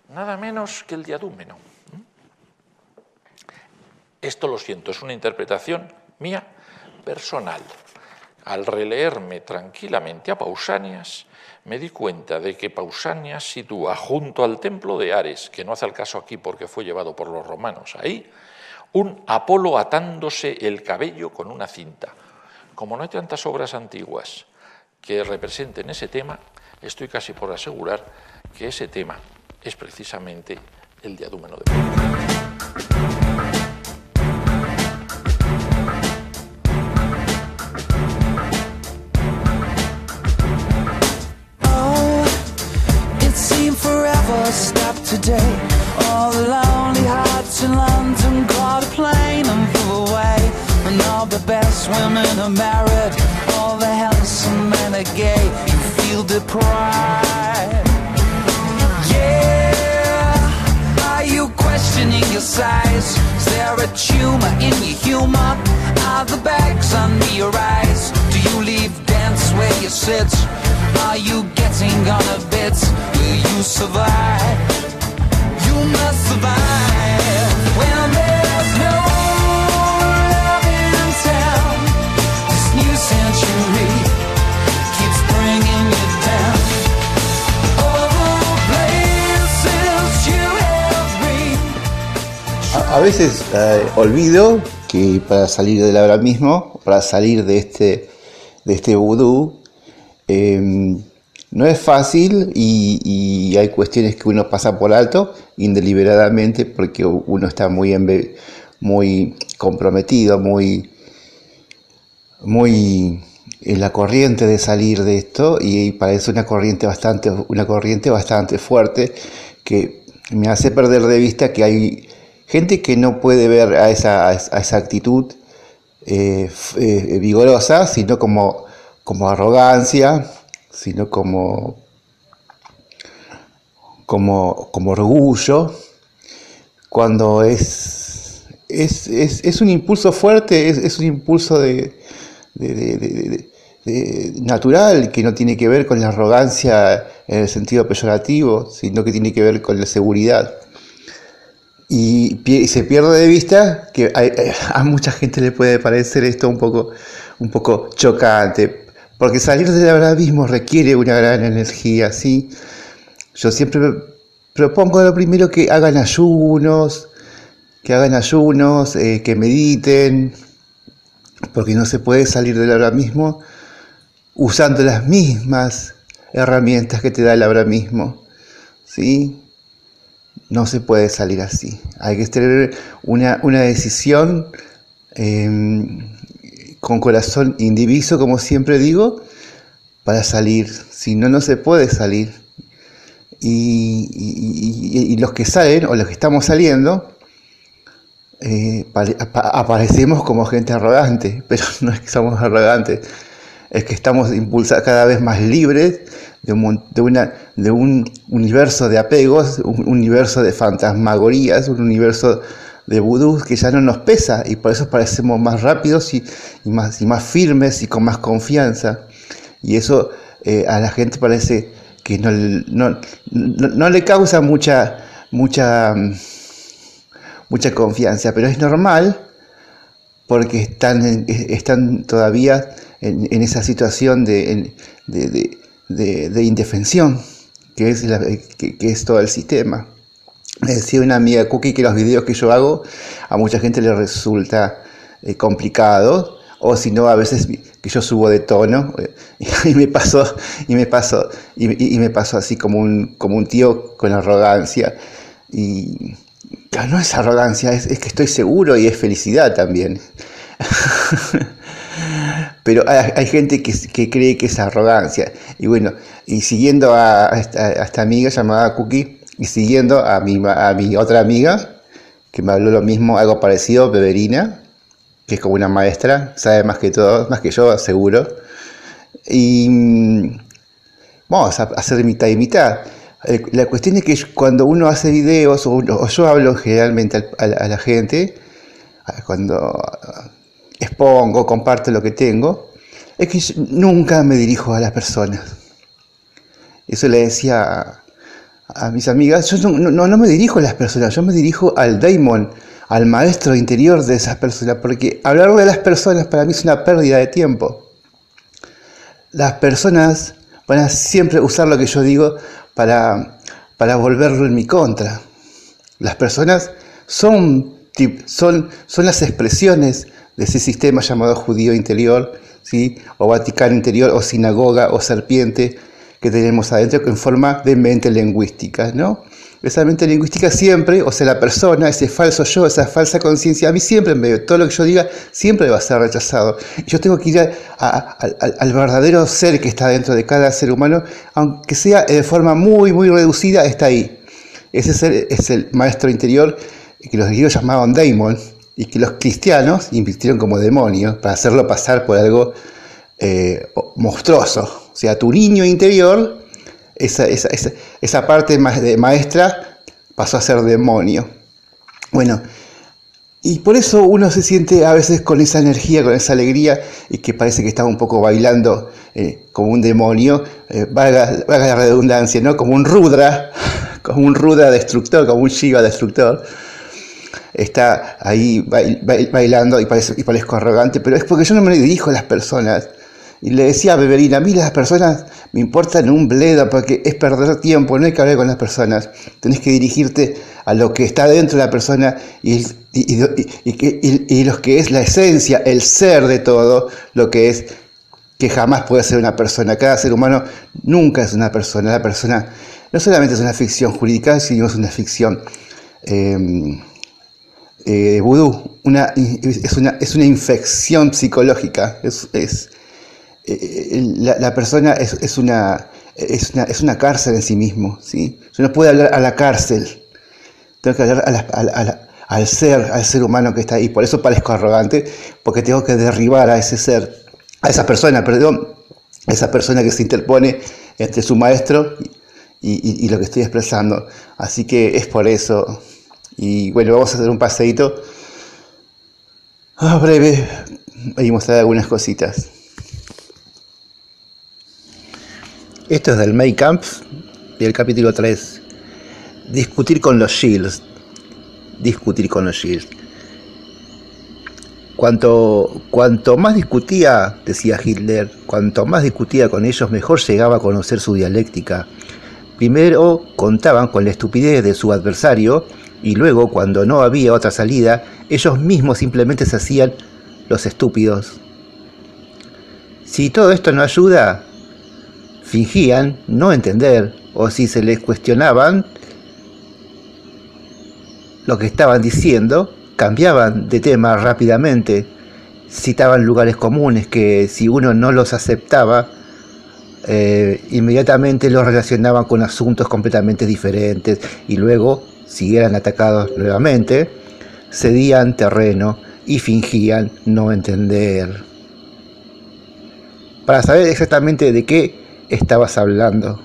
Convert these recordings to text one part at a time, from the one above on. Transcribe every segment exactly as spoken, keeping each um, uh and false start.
nada menos que el diadúmeno. Esto, lo siento, es una interpretación mía personal. Al releerme tranquilamente a Pausanias, me di cuenta de que Pausanias sitúa junto al templo de Ares, que no hace el caso aquí porque fue llevado por los romanos ahí, un Apolo atándose el cabello con una cinta. Como no hay tantas obras antiguas que representen ese tema, estoy casi por asegurar que ese tema es precisamente el diadúmeno de Pausanias. Stop today. All the lonely hearts in London caught a plane and flew away. And all the best women are married, all the handsome men are gay. You feel deprived. Yeah, are you questioning your size? Is there a tumor in your humor? Are the bags under your eyes? Do you leave dance where you sit? Are you getting on a bit? Will you survive? You must survive when there's no love in town. This new century keeps bringing you down. All the places you have been. A, a veces eh, olvido que para salir del ahora mismo, para salir de este, de este vudú, Eh, no es fácil y, y hay cuestiones que uno pasa por alto indeliberadamente porque uno está muy, embe, muy comprometido, muy, muy en la corriente de salir de esto, y parece una corriente bastante, una corriente bastante fuerte que me hace perder de vista que hay gente que no puede ver a esa, a esa actitud eh, eh, vigorosa, sino como como arrogancia, sino como, como, como orgullo, cuando es, es, es, es un impulso fuerte, es, es un impulso de, de, de, de, de, de natural, que no tiene que ver con la arrogancia en el sentido peyorativo, sino que tiene que ver con la seguridad. Y, y se pierde de vista que hay, a mucha gente le puede parecer esto un poco, un poco chocante, porque salir del abismo requiere una gran energía, ¿sí? Yo siempre propongo lo primero que hagan ayunos, que hagan ayunos, eh, que mediten, porque no se puede salir del abismo usando las mismas herramientas que te da el abismo, ¿sí? No se puede salir así. Hay que tener una, una decisión eh, con corazón indiviso, como siempre digo, para salir. Si no, no se puede salir. Y, y, y, y los que salen, o los que estamos saliendo, eh, aparecemos como gente arrogante, pero no es que somos arrogantes, es que estamos impulsados cada vez más libres de un, de, una, de un universo de apegos, un universo de fantasmagorías, un universo de vudú que ya no nos pesa, y por eso parecemos más rápidos y, y, más, y más firmes y con más confianza. Y eso eh, a la gente parece que no, no, no, no le causa mucha, mucha, mucha confianza, pero es normal porque están, en, están todavía en, en esa situación de, de, de, de, de indefensión, que es, la, que, que es todo el sistema. Me decía una amiga Cookie que los videos que yo hago a mucha gente le resulta eh, complicado, o si no, a veces que yo subo de tono eh, y me pasó y me pasó y, y me pasó así como un como un tío con arrogancia, y claro, no es arrogancia, es, es que estoy seguro y es felicidad también. Pero hay, hay gente que, que cree que es arrogancia. Y bueno, y siguiendo a, a, esta, a esta amiga llamada Cookie, y siguiendo a mi, a mi otra amiga, que me habló lo mismo, algo parecido, Beverina, que es como una maestra, sabe más que todo, más que yo, seguro. Y vamos a hacer mitad y mitad. La cuestión es que cuando uno hace videos, o, o yo hablo generalmente a, a, a la gente, cuando expongo, comparto lo que tengo, es que nunca me dirijo a las personas. Eso le decía a, a mis amigas, yo no, no, no me dirijo a las personas, yo me dirijo al daimon, al maestro interior de esas personas, porque hablar de las personas para mí es una pérdida de tiempo. Las personas van a siempre usar lo que yo digo para, para volverlo en mi contra. Las personas son, son, son las expresiones de ese sistema llamado judío interior, ¿sí? O Vaticano interior, o sinagoga, o serpiente que tenemos adentro en forma de mente lingüística, ¿no? Esa mente lingüística siempre, o sea, la persona, ese falso yo, esa falsa conciencia, a mí siempre, en medio de todo lo que yo diga, siempre va a ser rechazado. Y yo tengo que ir a, a, a, al verdadero ser que está dentro de cada ser humano, aunque sea de forma muy, muy reducida, está ahí. Ese ser es el maestro interior que los griegos llamaban daimon, y que los cristianos invirtieron como demonio para hacerlo pasar por algo eh, monstruoso. O sea, tu niño interior, esa, esa, esa, esa parte de maestra pasó a ser demonio. Bueno, y por eso uno se siente a veces con esa energía, con esa alegría, y que parece que está un poco bailando eh, como un demonio, eh, valga, valga la redundancia, ¿no? Como un Rudra, como un Rudra destructor, como un Shiva destructor. Está ahí bailando y, parece, y parezco arrogante, pero es porque yo no me dirijo a las personas. Y le decía a Beverina, a mí las personas me importan un bledo porque es perder tiempo, no hay que hablar con las personas. Tenés que dirigirte a lo que está dentro de la persona y, y, y, y, y, y lo que es la esencia, el ser de todo, lo que es que jamás puede ser una persona. Cada ser humano nunca es una persona. La persona no solamente es una ficción jurídica, sino es una ficción eh, eh, vudú, una, es, una, es una infección psicológica, es... es La, la persona es, es, una, es, una, es una cárcel en sí mismo, ¿sí? Yo no puedo hablar a la cárcel, tengo que hablar a la, a la, a la, al ser, al ser humano que está ahí. Por eso parezco arrogante, porque tengo que derribar a ese ser, a esa persona, perdón, a esa persona que se interpone entre su maestro y, y, y lo que estoy expresando. Así que es por eso. Y bueno, vamos a hacer un paseíto oh, breve y mostrar algunas cositas. Esto es del Mein Kampf, del capítulo tres. Discutir con los Shields. Discutir con los Shields. Cuanto, cuanto más discutía, decía Hitler, cuanto más discutía con ellos, mejor llegaba a conocer su dialéctica. Primero contaban con la estupidez de su adversario, y luego, cuando no había otra salida, ellos mismos simplemente se hacían los estúpidos. Si todo esto no ayuda, fingían no entender, o si se les cuestionaban lo que estaban diciendo, cambiaban de tema rápidamente, citaban lugares comunes que si uno no los aceptaba, eh, inmediatamente los relacionaban con asuntos completamente diferentes, y luego, si eran atacados nuevamente, cedían terreno y fingían no entender. Para saber exactamente de qué estabas hablando,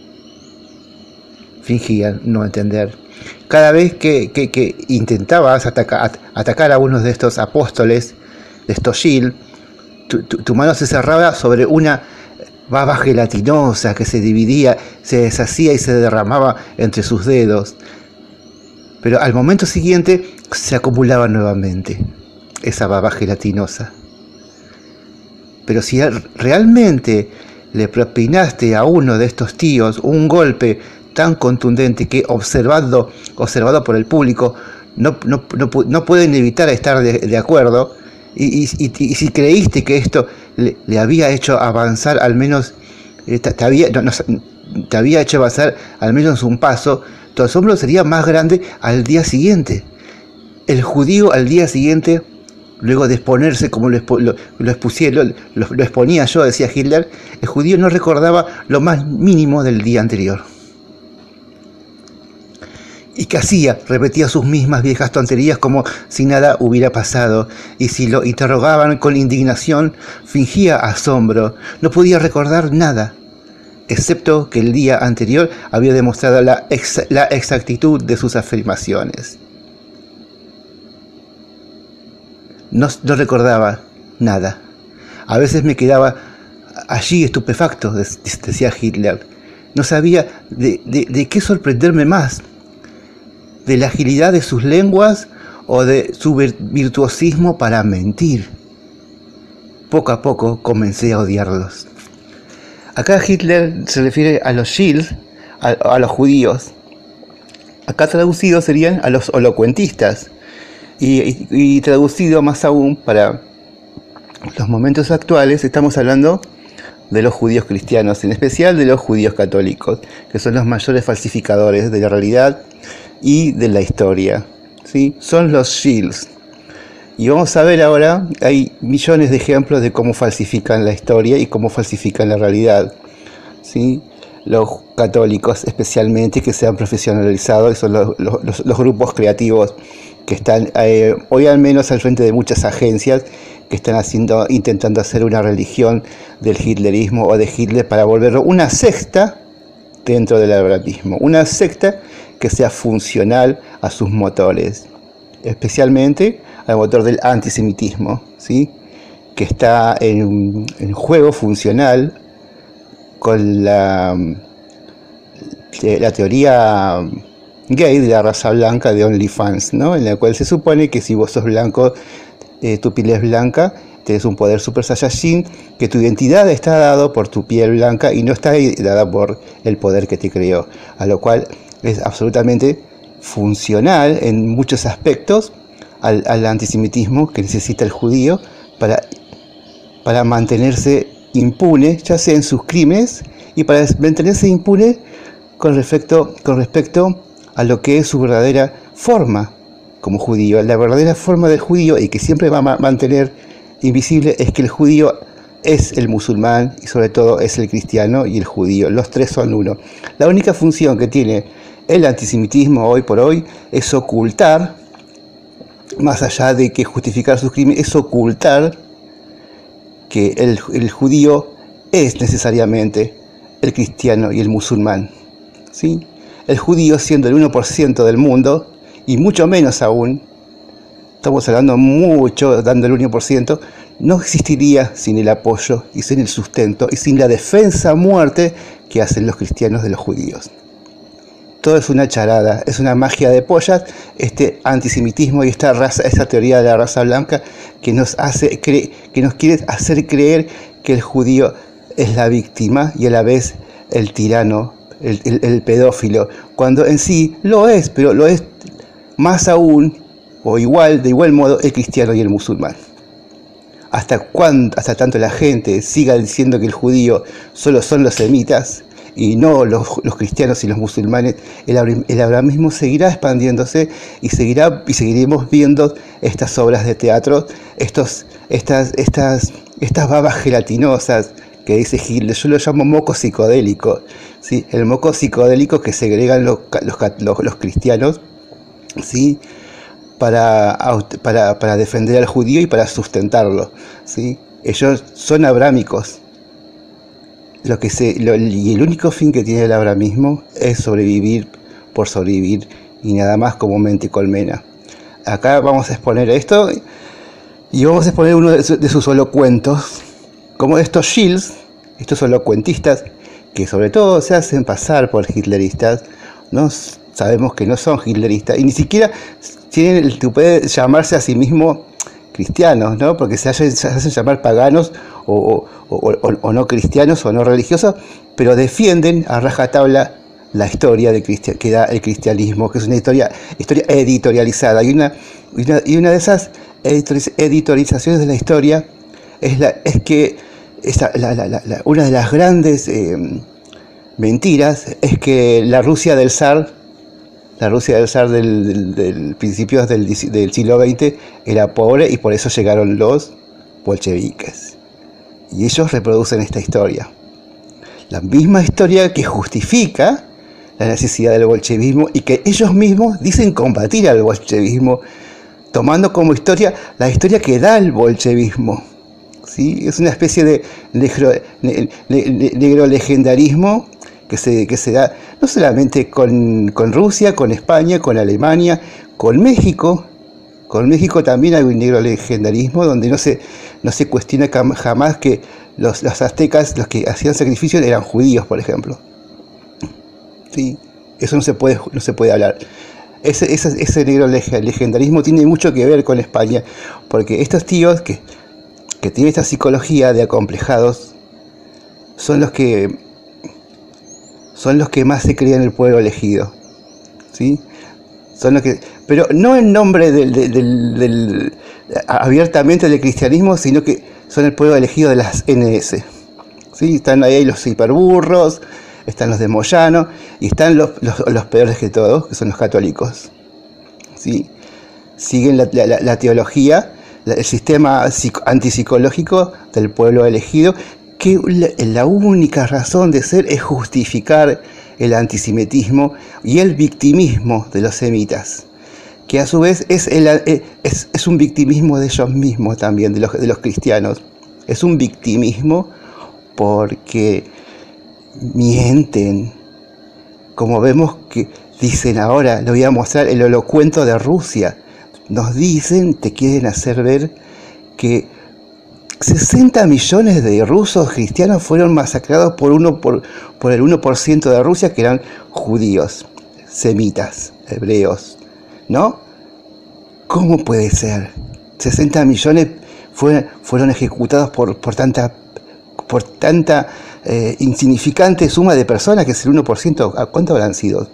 fingían no entender. Cada vez que, que, que intentabas ataca, atacar a uno de estos apóstoles, de estos Shield, tu, tu, tu mano se cerraba sobre una baba gelatinosa que se dividía, se deshacía y se derramaba entre sus dedos. Pero al momento siguiente se acumulaba nuevamente esa baba gelatinosa. Pero si realmente le propinaste a uno de estos tíos un golpe tan contundente que observado, observado por el público no, no, no, no pueden evitar estar de, de acuerdo, y, y, y, y si creíste que esto le, le había hecho avanzar al menos, eh, te, te, había, no, no, te había hecho avanzar al menos un paso, tu asombro sería más grande al día siguiente. El judío al día siguiente, luego de exponerse como lo, lo, lo, expusiera, lo, lo, lo exponía yo, decía Hitler, el judío no recordaba lo más mínimo del día anterior. ¿Y qué hacía? Repetía sus mismas viejas tonterías como si nada hubiera pasado, y si lo interrogaban con indignación, fingía asombro. No podía recordar nada, excepto que el día anterior había demostrado la, ex, la exactitud de sus afirmaciones. No, no recordaba nada. A veces me quedaba allí estupefacto, decía Hitler. No sabía de, de, de qué sorprenderme más, de la agilidad de sus lenguas o de su virtuosismo para mentir. Poco a poco comencé a odiarlos. Acá Hitler se refiere a los Shields, a, a los judíos. Acá traducido serían a los holocuentistas. Y, y, y traducido más aún para los momentos actuales, estamos hablando de los judíos cristianos, en especial de los judíos católicos, que son los mayores falsificadores de la realidad y de la historia, ¿sí? Son los Shields. Y vamos a ver ahora, hay millones de ejemplos de cómo falsifican la historia y cómo falsifican la realidad, ¿sí? Los católicos especialmente, que se han profesionalizado, y son los, los, los grupos creativos que están eh, hoy al menos al frente de muchas agencias que están haciendo, intentando hacer una religión del hitlerismo o de Hitler para volverlo una secta dentro del abramismo, una secta que sea funcional a sus motores, especialmente al motor del antisemitismo, ¿sí? Que está en, en juego funcional con la, la teoría gay de la raza blanca de OnlyFans, ¿no? En la cual se supone que si vos sos blanco, eh, tu piel es blanca, tenés un poder super saiyajin, que tu identidad está dada por tu piel blanca y no está dada por el poder que te creó, a lo cual es absolutamente funcional en muchos aspectos al, al antisemitismo que necesita el judío para, para mantenerse impune, ya sea en sus crímenes, y para mantenerse impune con respecto, con respecto a lo que es su verdadera forma como judío. La verdadera forma del judío, y que siempre va a mantener invisible, es que el judío es el musulmán y sobre todo es el cristiano y el judío. Los tres son uno. La única función que tiene el antisemitismo hoy por hoy es ocultar, más allá de que justificar sus crímenes, es ocultar que el, el judío es necesariamente el cristiano y el musulmán, ¿sí? El judío, siendo el uno por ciento del mundo, y mucho menos aún, estamos hablando mucho, dando el uno por ciento, no existiría sin el apoyo y sin el sustento y sin la defensa a muerte que hacen los cristianos de los judíos. Todo es una charada, es una magia de pollas, este antisemitismo y esta raza, esta teoría de la raza blanca que nos hace cre- que nos quiere hacer creer que el judío es la víctima y a la vez el tirano, el, el, el pedófilo, cuando en sí lo es, pero lo es más aún, o igual, de igual modo, el cristiano y el musulmán. ¿Hasta cuándo, hasta tanto la gente siga diciendo que el judío solo son los semitas y no los, los cristianos y los musulmanes? El, el abramismo seguirá expandiéndose y seguirá y seguiremos viendo estas obras de teatro, estos, estas, estas, estas babas gelatinosas que dice Hitler. Yo lo llamo moco psicodélico, ¿sí? El moco psicodélico que segregan los, los, los, los cristianos, ¿sí? Para, para, para defender al judío y para sustentarlo, ¿sí? Ellos son abrámicos. Lo que se, lo, y el único fin que tiene el abramismo es sobrevivir por sobrevivir y nada más, como mente colmena. Acá vamos a exponer esto y vamos a exponer uno de, su, de sus holocuentos, como estos Shields, estos holocuentistas que sobre todo se hacen pasar por hitleristas, ¿no? Sabemos que no son hitleristas y ni siquiera tienen el tupé de llamarse a sí mismos cristianos, ¿no? Porque se hacen, se hacen llamar paganos o, o, o, o no cristianos o no religiosos, pero defienden a rajatabla la historia de cristian, que da el cristianismo, que es una historia, historia editorializada. Y una, y una, y una de esas editorializaciones de la historia es, la, es que esta, la, la, la, la, una de las grandes eh, mentiras es que la Rusia del zar, la Rusia del zar del, del, del principios del, del siglo veinte era pobre y por eso llegaron los bolcheviques. Y ellos reproducen esta historia. La misma historia que justifica la necesidad del bolchevismo y que ellos mismos dicen combatir al bolchevismo, tomando como historia la historia que da el bolchevismo, ¿sí? Es una especie de negro, ne, ne, negro legendarismo que se, que se da no solamente con, con Rusia, con España, con Alemania, con México. Con México también hay un negro legendarismo donde no se, no se cuestiona jamás que los, los aztecas, los que hacían sacrificios, eran judíos, por ejemplo. ¿sí? Eso no se puede, no se puede hablar. Ese, ese, ese negro legendarismo tiene mucho que ver con España, porque estos tíos que, que tienen esta psicología de acomplejados son los que son los que más se creen el pueblo elegido, ¿sí? Son los que, pero no en nombre del, del, del, del abiertamente del cristianismo, sino que son el pueblo elegido de las N S, ¿sí? Están ahí los hiperburros, están los de Moyano y están los, los, los peores que todos, que son los católicos, ¿sí? Siguen la, la, la teología, la, el sistema antipsicológico del pueblo elegido, que la, la única razón de ser es justificar el antisemitismo y el victimismo de los semitas, que a su vez es, el, es, es un victimismo de ellos mismos también, de los, de los cristianos. Es un victimismo porque mienten, como vemos que dicen ahora, le voy a mostrar el holocuento de Rusia. Nos dicen, te quieren hacer ver que sesenta millones de rusos cristianos fueron masacrados por, uno, por, por el uno por ciento de Rusia, que eran judíos, semitas, hebreos, ¿no? ¿Cómo puede ser? sesenta millones fue, fueron ejecutados por, por tanta, por tanta eh, insignificante suma de personas, que es el uno por ciento. ¿Cuánto habrán sido?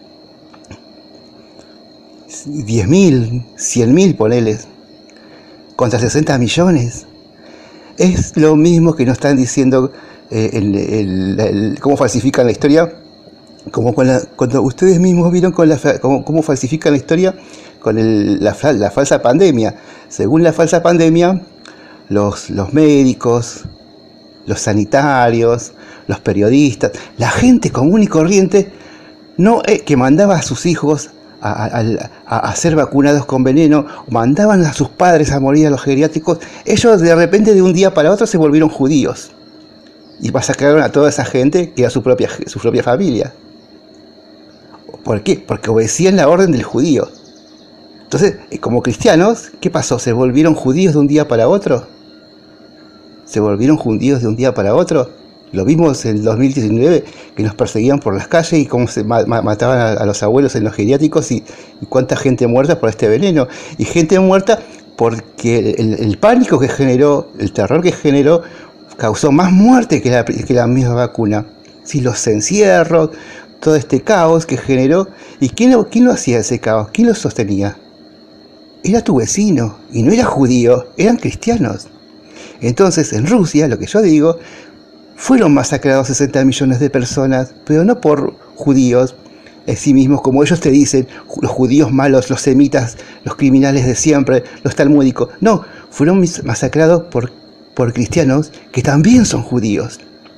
diez mil, cien mil, poneles, contra sesenta millones. Es lo mismo que nos están diciendo eh, el, el, el, cómo falsifican la historia, como con la, cuando ustedes mismos vieron con la, cómo, cómo falsifican la historia con el, la, la falsa pandemia. Según la falsa pandemia, los, los médicos, los sanitarios, los periodistas, la gente común y corriente, no eh, que mandaba a sus hijos A, a, a, a ser vacunados con veneno, mandaban a sus padres a morir a los geriátricos, ellos de repente de un día para otro se volvieron judíos y masacraron a toda esa gente que era su propia, su propia familia. ¿Por qué? Porque obedecían la orden del judío. Entonces, como cristianos, ¿qué pasó? ¿Se volvieron judíos de un día para otro? ¿Se volvieron judíos de un día para otro? Lo vimos en el dos mil diecinueve, que nos perseguían por las calles y cómo se ma mataban a, a los abuelos en los geriátricos y, y cuánta gente muerta por este veneno. Y gente muerta porque el, el pánico que generó, el terror que generó, causó más muerte que la, que la misma vacuna. Sí, los encierros, todo este caos que generó. ¿Y quién lo, quién lo hacía ese caos? ¿Quién lo sostenía? Era tu vecino, y no era judío, eran cristianos. Entonces, en Rusia, lo que yo digo, fueron masacrados sesenta millones de personas, pero no por judíos en sí mismos, como ellos te dicen, los judíos malos, los semitas, los criminales de siempre, los talmúdicos. No, fueron masacrados por, por cristianos que también son judíos.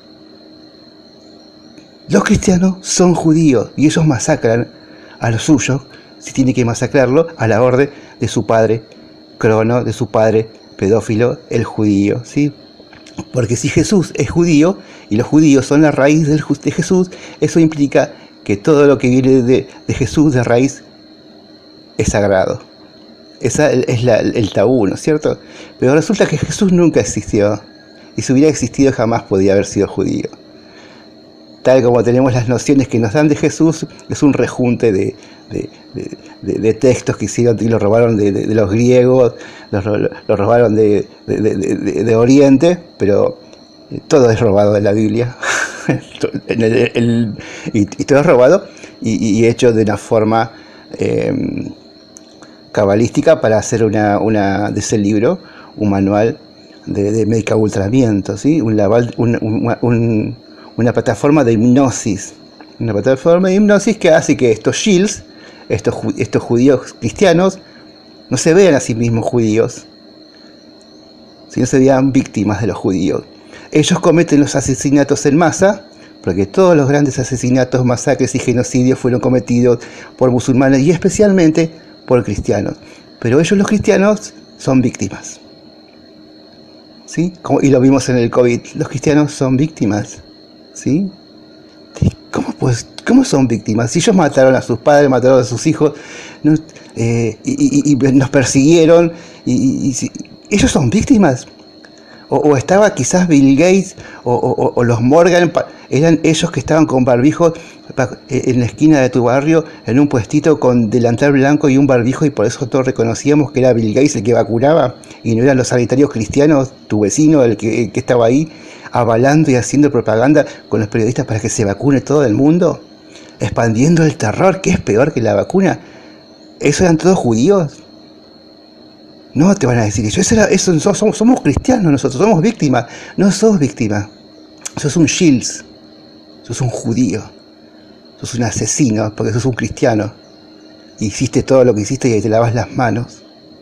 Los cristianos son judíos y ellos masacran a los suyos, si tienen que masacrarlo, a la orden de su padre Crono, de su padre pedófilo, el judío, ¿sí? Porque si Jesús es judío y los judíos son la raíz de Jesús, eso implica que todo lo que viene de, de Jesús de raíz es sagrado. Ese es la, el tabú, ¿no es cierto? Pero resulta que Jesús nunca existió, y si hubiera existido jamás podía haber sido judío. Tal como tenemos las nociones que nos dan de Jesús, es un rejunte de, de, de, de, de textos que hicieron y lo robaron de, de, de los griegos, lo, lo robaron de, de, de, de, de Oriente, pero todo es robado de la Biblia. el, el, y, y todo es robado y, y hecho de una forma eh, cabalística para hacer una, una de ese libro, un manual de, de medicabultramiento, ¿sí? un, un, un, un una plataforma de hipnosis, una plataforma de hipnosis que hace que estos shields, estos, estos judíos cristianos, no se vean a sí mismos judíos, sino se vean víctimas de los judíos. Ellos cometen los asesinatos en masa, porque todos los grandes asesinatos, masacres y genocidios fueron cometidos por musulmanes y especialmente por cristianos. Pero ellos, los cristianos, son víctimas, ¿sí? Y lo vimos en el COVID, los cristianos son víctimas. ¿Sí? ¿Cómo, pues, ¿Cómo son víctimas? Si ellos mataron a sus padres, mataron a sus hijos, no, eh, y, y, y nos persiguieron, y, y, y si, ¿ellos son víctimas? O, o estaba quizás Bill Gates o, o, o los Morgan, eran ellos que estaban con barbijo en la esquina de tu barrio, en un puestito con delantal blanco y un barbijo, y por eso todos reconocíamos que era Bill Gates el que vacunaba, y no eran los sanitarios cristianos, tu vecino, el que, el que estaba ahí avalando y haciendo propaganda con los periodistas para que se vacune todo el mundo, expandiendo el terror, que es peor que la vacuna. ¿Eso eran todos judíos? No te van a decir eso, eso, era, eso somos, somos cristianos nosotros, somos víctimas. No sos víctima, sos un Shields, sos un judío, sos un asesino porque sos un cristiano. Hiciste todo lo que hiciste y ahí te lavas las manos.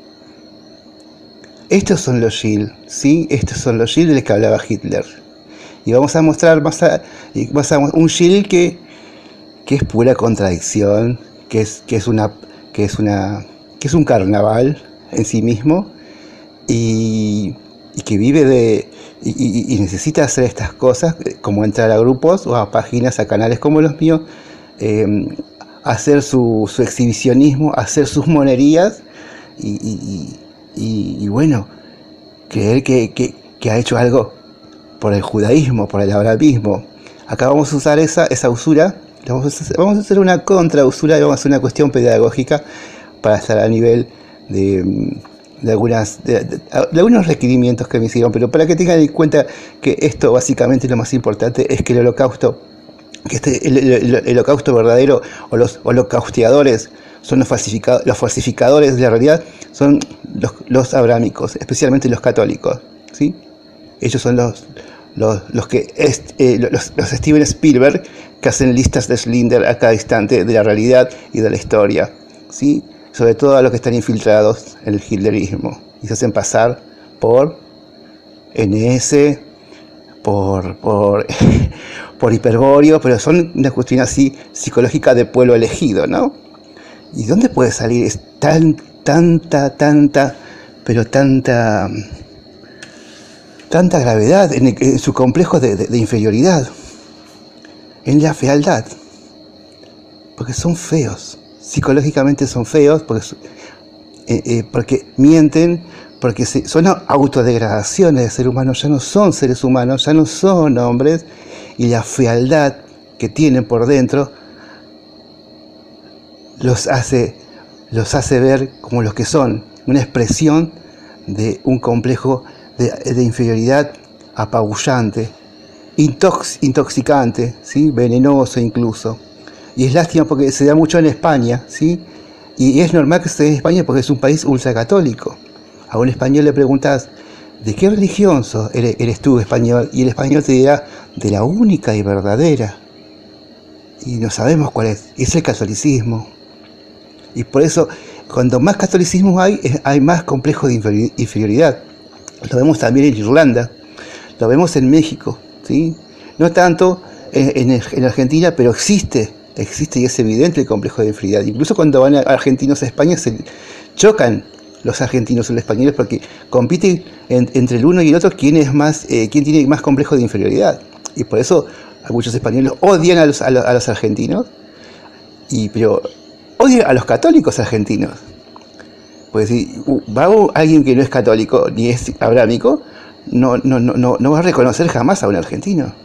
Estos son los Shields, ¿sí? Estos son los Shields de los que hablaba Hitler. Y vamos a mostrar más, a, más a, un Shield que, que es pura contradicción, que es, que es una, que es una, que es un carnaval en sí mismo, y, y que vive de y, y, y necesita hacer estas cosas, como entrar a grupos o a páginas, a canales como los míos, eh, hacer su, su exhibicionismo, hacer sus monerías y, y, y, y bueno, creer que, que, que ha hecho algo por el judaísmo, por el abrahamismo. Acá vamos a usar esa, esa usura, vamos a, hacer, vamos a hacer una contrausura y vamos a hacer una cuestión pedagógica para estar a nivel de, de, algunas, de, de, de algunos requerimientos que me hicieron, pero para que tengan en cuenta que esto básicamente lo más importante es que el holocausto, que este, el, el, el holocausto verdadero o los holocausteadores son los, falsificado, los falsificadores de la realidad, son los, los abrámicos, especialmente los católicos, ¿sí? Ellos son los, los, los que es, eh, los, los Steven Spielberg que hacen listas de Schindler a cada instante de la realidad y de la historia, ¿sí? Sobre todo a los que están infiltrados en el hitlerismo y se hacen pasar por N S, por, por, por hiperbóreo, pero son una cuestión así psicológica de pueblo elegido, ¿no? ¿Y dónde puede salir es tan, tanta, tanta, pero tanta, tanta gravedad en, el, en su complejo de, de, de inferioridad? En la fealdad, porque son feos. Psicológicamente son feos porque, eh, eh, porque mienten, porque se, son autodegradaciones de ser humanos, ya no son seres humanos, ya no son hombres, y la fealdad que tienen por dentro los hace, los hace ver como los que son, una expresión de un complejo de, de inferioridad apabullante, intox, intoxicante, ¿sí? Venenoso incluso. Y es lástima porque se da mucho en España, ¿sí? Y es normal que se dé en España porque es un país ultracatólico. A un español le preguntas, ¿de qué religión sos? Eres, eres tú español, y el español te dirá, de la única y verdadera. Y no sabemos cuál es, es el catolicismo. Y por eso, cuando más catolicismo hay, hay más complejo de inferioridad. Lo vemos también en Irlanda, lo vemos en México, ¿sí? No tanto en, en, en Argentina, pero existe. Existe y es evidente el complejo de inferioridad. Incluso cuando van a argentinos a España se chocan los argentinos y los españoles porque compiten en, entre el uno y el otro quién es más, eh, quién tiene más complejo de inferioridad. Y por eso muchos españoles odian a los, a los, a los argentinos, y, pero odian a los católicos argentinos. Pues si va alguien que no es católico ni es abrámico, no, no, no, no, no va a reconocer jamás a un argentino.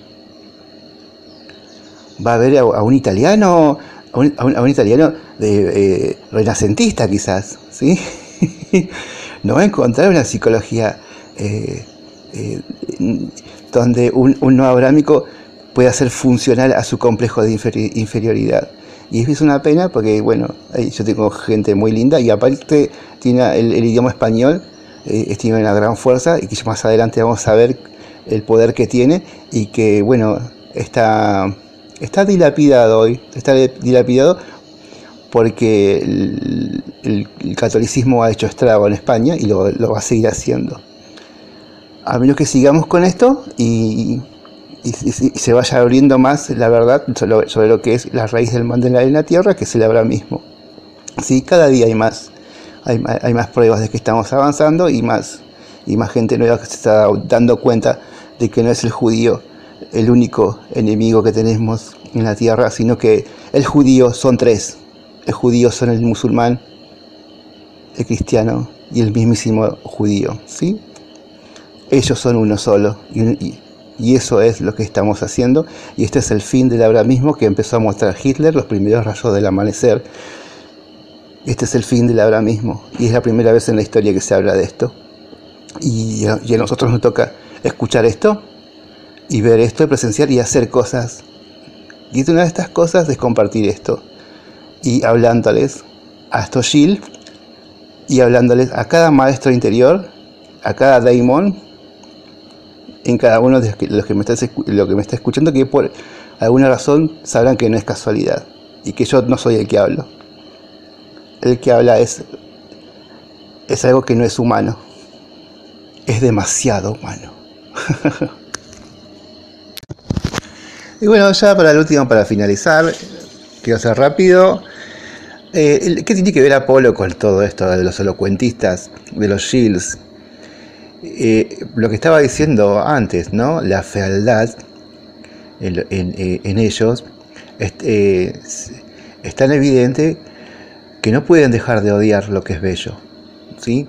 Va a ver a, a un italiano, a un, a un, a un italiano de, eh, renacentista quizás, ¿sí? No va a encontrar una psicología eh, eh, donde un, un no abrámico pueda ser funcional a su complejo de inferi- inferioridad. Y es una pena porque, bueno, yo tengo gente muy linda y aparte tiene el, el idioma español, eh, tiene una gran fuerza y que más adelante vamos a ver el poder que tiene y que, bueno, está... Está dilapidado hoy, está dilapidado porque el, el, el catolicismo ha hecho estrago en España y lo, lo va a seguir haciendo. A menos que sigamos con esto y, y, y se vaya abriendo más la verdad sobre, sobre lo que es la raíz del mal en la tierra, que es el abrahamismo. Sí, cada día hay más, hay, hay más pruebas de que estamos avanzando y más, y más gente nueva que se está dando cuenta de que no es el judío el único enemigo que tenemos en la tierra, sino que el judío son tres. El judío son el musulmán, el cristiano y el mismísimo judío, ¿sí? ellos son uno solo, y, y, y eso es lo que estamos haciendo, y este es el fin del ahora mismo que empezó a mostrar Hitler, los primeros rayos del amanecer. Este es el fin del ahora mismo, y es la primera vez en la historia que se habla de esto, y, y a nosotros nos toca escuchar esto, y ver esto, y presenciar y hacer cosas, y una de estas cosas es compartir esto, y hablándoles a estos Shield, y hablándoles a cada maestro interior, a cada daimon, en cada uno de los que me está, lo que me está escuchando, que por alguna razón sabrán que no es casualidad y que yo no soy el que hablo. El que habla es, es algo que no es humano, es demasiado humano. Y bueno, ya para el último, para finalizar, quiero ser rápido. Eh, ¿Qué tiene que ver Apolo con todo esto de los elocuentistas, de los Shields? Eh, lo que estaba diciendo antes, ¿no? La fealdad en, en, en ellos es, eh, es tan evidente que no pueden dejar de odiar lo que es bello, ¿sí?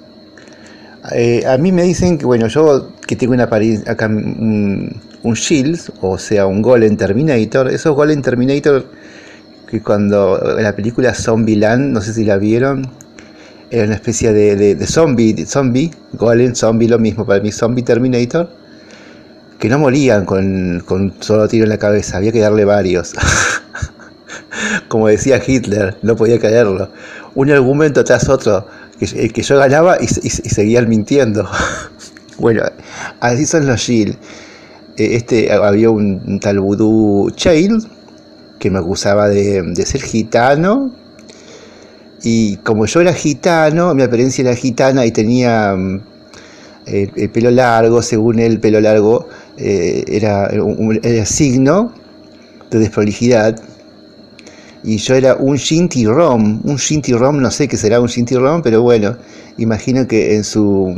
Eh, a mí me dicen que, bueno, yo que tengo una apariencia, acá un, un Shield, o sea, un Golem Terminator, esos Golem Terminator que cuando en la película Zombieland, no sé si la vieron, era una especie de, de, de zombie, de zombie, Golem, zombie, lo mismo para mí, zombie Terminator, que no morían con, con un solo tiro en la cabeza, había que darle varios. Como decía Hitler, no podía caerlo. Un argumento tras otro, que, que yo ganaba y, y, y seguían mintiendo. Bueno, así son los Shield. Este, había un, un tal Voodoo Child que me acusaba de, de ser gitano. Y como yo era gitano, mi apariencia era gitana y tenía el, el pelo largo, según él, el pelo largo eh, era, un, era signo de desprolijidad. Y yo era un Shinty Rom, un Shinty Rom, no sé qué será un Shinty Rom, pero bueno, imagino que en su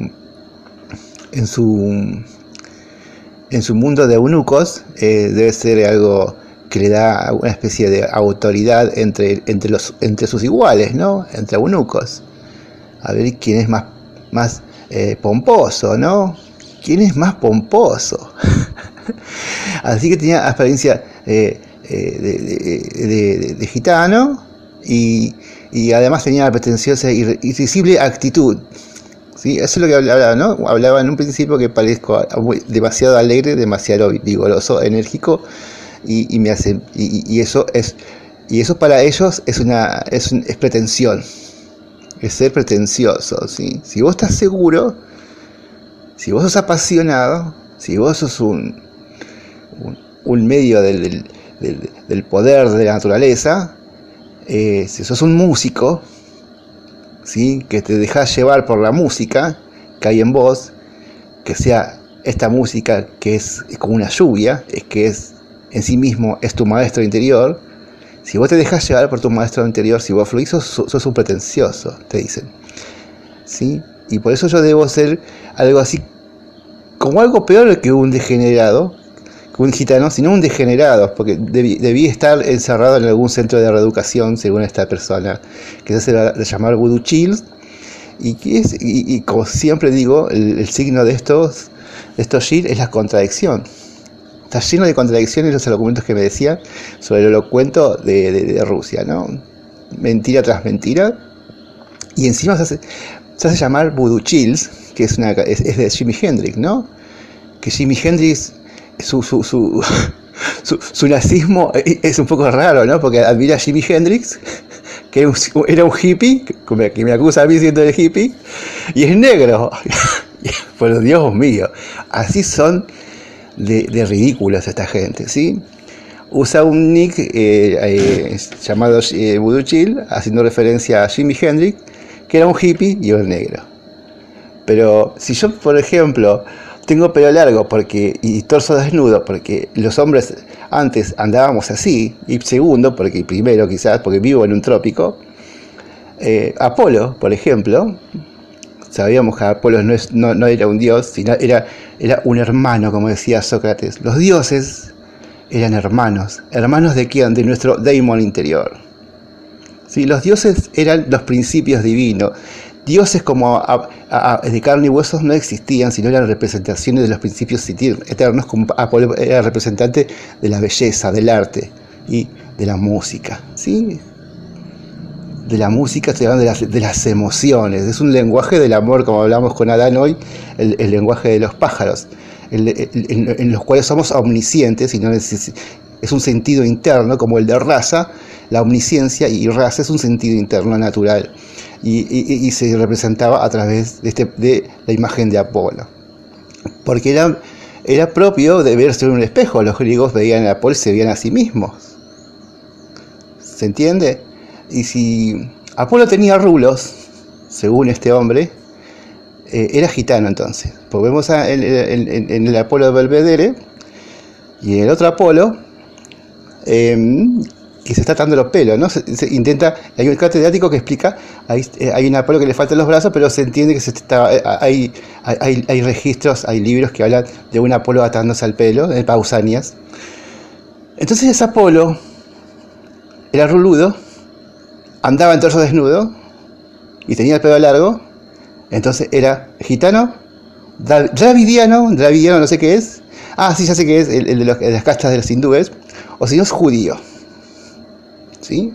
en su en su mundo de eunucos eh, debe ser algo que le da una especie de autoridad entre, entre, los, entre sus iguales, ¿no? Entre eunucos. A ver quién es más, más eh, pomposo, ¿no? ¿Quién es más pomposo? Así que tenía apariencia eh, eh, de, de, de, de, de gitano y, y además tenía la pretenciosa e irrisible actitud. ¿Sí? Eso es lo que hablaba, ¿no? Hablaba en un principio que parezco muy, demasiado alegre, demasiado vigoroso, enérgico. Y, y me hace y, y eso es y eso para ellos es una es, un, es pretensión, es ser pretencioso, ¿sí? Si vos estás seguro, si vos sos apasionado, si vos sos un un, un medio del, del, del, del poder de la naturaleza, eh, si sos un músico, ¿sí? Que te dejás llevar por la música que hay en vos, que sea esta música que es, es como una lluvia, es que es en sí mismo es tu maestro interior. Si vos te dejas llevar por tu maestro interior, si vos fluís, sos, sos un pretencioso, te dicen, ¿sí? Y por eso yo debo ser algo así, como algo peor que un degenerado, que un gitano, sino un degenerado, porque debí, debí estar encerrado en algún centro de reeducación, según esta persona, que se hace llamar Voodoo Child, y, que es, y, y como siempre digo, el, el signo de estos, de estos Shield es la contradicción. Está lleno de contradicciones los argumentos que me decían sobre el elocuento de, de, de Rusia, ¿no? Mentira tras mentira. Y encima se hace, se hace llamar Voodoo Chills, que es, una, es, es de Jimi Hendrix, ¿no? Que Jimi Hendrix, su, su, su, su, su nazismo es un poco raro, ¿no? Porque admira a Jimi Hendrix, que era un, era un hippie, que me acusa a mí siendo el hippie, y es negro. Pero Dios mío, así son de, de ridículos esta gente, ¿sí? Usa un nick eh, eh, llamado eh, Voodoo Child, haciendo referencia a Jimi Hendrix, que era un hippie y un negro. Pero si yo, por ejemplo, tengo pelo largo porque y torso desnudo, porque los hombres antes andábamos así, y segundo, porque primero quizás, porque vivo en un trópico, eh, Apolo, por ejemplo, sabíamos que Apolo no, es, no, no era un dios, sino era, era un hermano, como decía Sócrates. Los dioses eran hermanos. ¿Hermanos de quién? De nuestro daimon interior. ¿Sí? Los dioses eran los principios divinos. dioses como a, a, a, de carne y huesos no existían, sino eran representaciones de los principios eternos, como Apolo era representante de la belleza, del arte y de la música, ¿sí? De la música, estoy hablando de las, de las emociones, es un lenguaje del amor, como hablamos con Adán hoy, el, el lenguaje de los pájaros, el, el, en, en los cuales somos omniscientes, y no es, es un sentido interno, como el de raza, la omnisciencia y raza es un sentido interno natural, y, y, y se representaba a través de, este, de la imagen de Apolo, porque era, era propio de verse en un espejo. Los griegos veían a Apolo y se veían a sí mismos, ¿se entiende? Y si Apolo tenía rulos, según este hombre, eh, era gitano entonces. Porque vemos a, en, en, en el Apolo de Belvedere y en el otro Apolo, eh, que se está atando los pelos, ¿no? Se, se intenta, hay un catedrático que explica, hay, eh, hay un Apolo que le faltan los brazos, pero se entiende que se está, hay, hay, hay registros, hay libros que hablan de un Apolo atándose al pelo, en Pausanias. Entonces ese Apolo era ruludo, andaba en torso desnudo y tenía el pelo largo, entonces era gitano, dravidiano, dravidiano no sé qué es, ah sí, ya sé qué es, el, el de, los, de las castas de los hindúes, o si no es judío, ¿sí?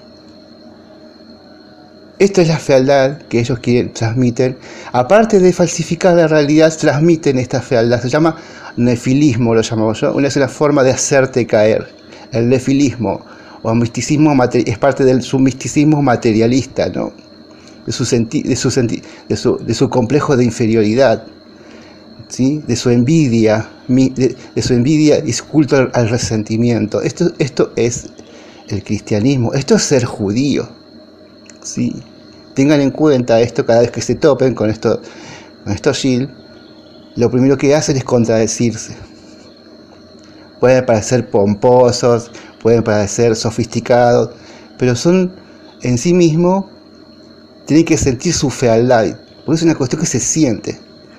Esto es la fealdad que ellos quieren, transmiten, aparte de falsificar la realidad, transmiten esta fealdad, se llama nefilismo, lo llamamos yo, una es una forma de hacerte caer, el nefilismo, o misticismo es parte de su misticismo materialista, ¿no? De su, senti, de, su senti, de, su, de su complejo de inferioridad, ¿sí? De su envidia, de, de su envidia y su culto al, al resentimiento. Esto, esto es el cristianismo, esto es ser judío, ¿sí? Tengan en cuenta esto cada vez que se topen con esto, con estos Gil, lo primero que hacen es contradecirse. Pueden parecer pomposos, pueden parecer sofisticados, pero son en sí mismos, tienen que sentir su fealdad, porque es una cuestión que se siente.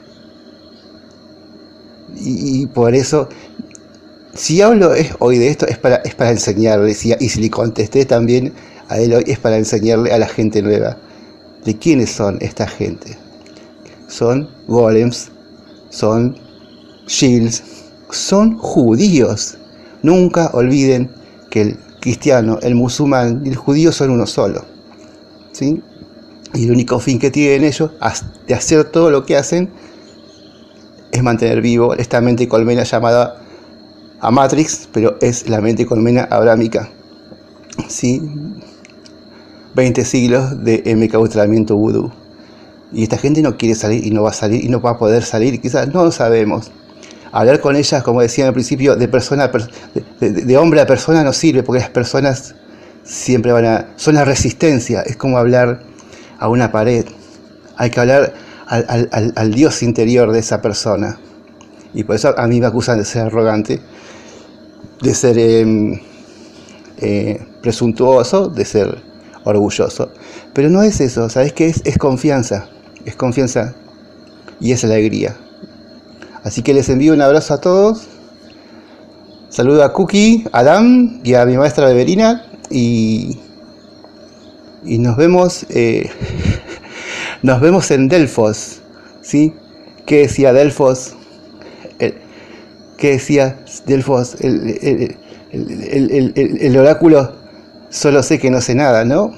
Y, y por eso, si hablo es, hoy de esto, es para, es para enseñarle, y si le contesté también a él hoy, es para enseñarle a la gente nueva, de quiénes son esta gente. Son golems, son shields, son judíos. Nunca olviden que el cristiano, el musulmán y el judío son uno solo, ¿sí? Y el único fin que tienen ellos de hacer todo lo que hacen es mantener vivo esta mente colmena llamada Amatrix, pero es la mente colmena abrámica, ¿sí? veinte siglos de encaustramiento vudú. Y esta gente no quiere salir y no va a salir y no va a poder salir, quizás no lo sabemos. Hablar con ellas, como decía al principio, de persona de, de, de hombre a persona no sirve, porque las personas siempre van a... son la resistencia, es como hablar a una pared. Hay que hablar al, al, al, al Dios interior de esa persona. Y por eso a mí me acusan de ser arrogante, de ser eh, eh, presuntuoso, de ser orgulloso. Pero no es eso, ¿sabes qué es? Es confianza, es confianza y es alegría. Así que les envío un abrazo a todos. Saludo a Cookie, a Adam y a mi maestra Beverina. Y, y nos vemos eh, nos vemos en Delfos, ¿sí? ¿Qué decía Delfos? El, ¿Qué decía Delfos? El, el, el, el, el, el oráculo, solo sé que no sé nada, ¿no?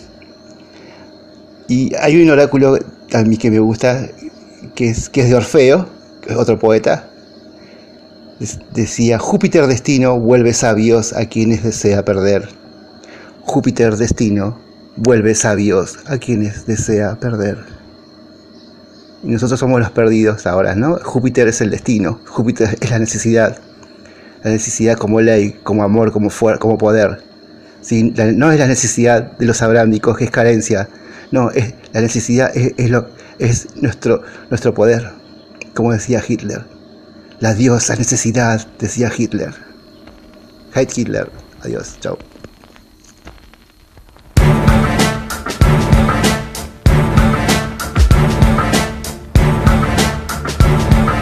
Y hay un oráculo a mí que me gusta, que es, que es de Orfeo, otro poeta. Decía: Júpiter destino vuelve sabios a quienes desea perder. Júpiter destino vuelve sabios a quienes desea perder. Y nosotros somos los perdidos ahora, ¿no? Júpiter es el destino, Júpiter es la necesidad. La necesidad como ley, como amor, como, fuer- como poder. ¿Sí? La, no es la necesidad de los abrámicos, que es carencia. No, es, la necesidad es, es, lo, es nuestro, nuestro poder. Como decía Hitler, la diosa necesidad, decía Hitler. Heil Hitler. Adiós, chao.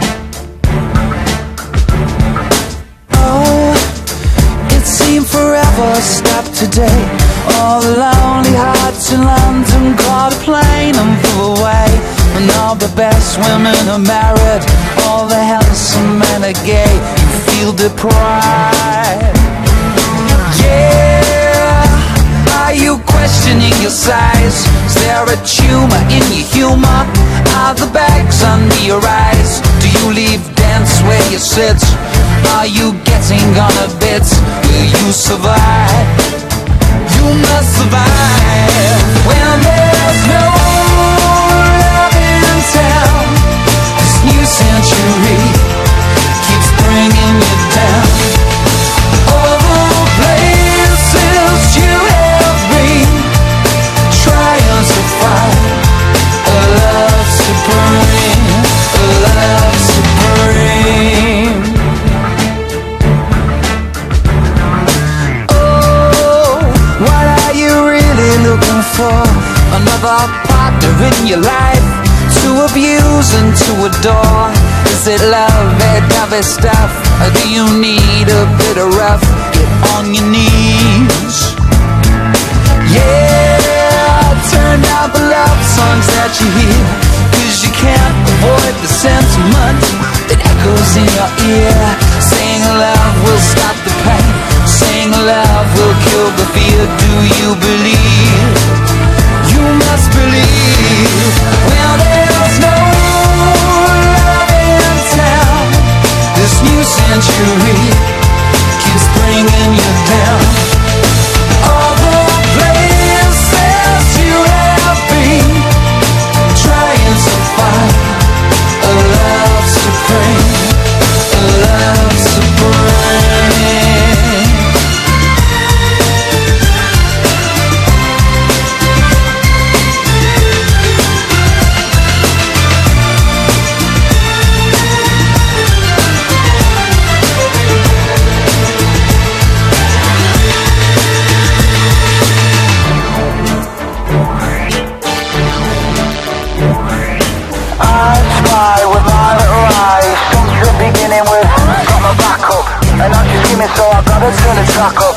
Oh, it seemed forever never stop today. All the lonely hearts in London caught a plane and flew away. And all the best women are married, all the handsome men are gay. You feel deprived. Yeah, are you questioning your size? Is there a tumor in your humor? Are the bags under your eyes? Do you leave dance where you sit? Are you getting on a bit? Will you survive? You must survive when there's no love in town. This new century keeps bringing you down. All the places you have been, trying to find a love supreme, a love supreme. Oh, what are you really looking for? Another partner in your life to abuse and to adore? Is it love, that type of stuff? Or do you need a bit of rough? Get on your knees. Yeah, turn down the love songs that you hear, 'cause you can't avoid the sentiment that echoes in your ear. Saying love will stop the pain, saying love will kill the fear. Do you believe? You must believe. Well, there's no love in town. This new century keeps bringing you down. All the places you have been, trying to find a love supreme, a love supreme. So I gotta turn the track up.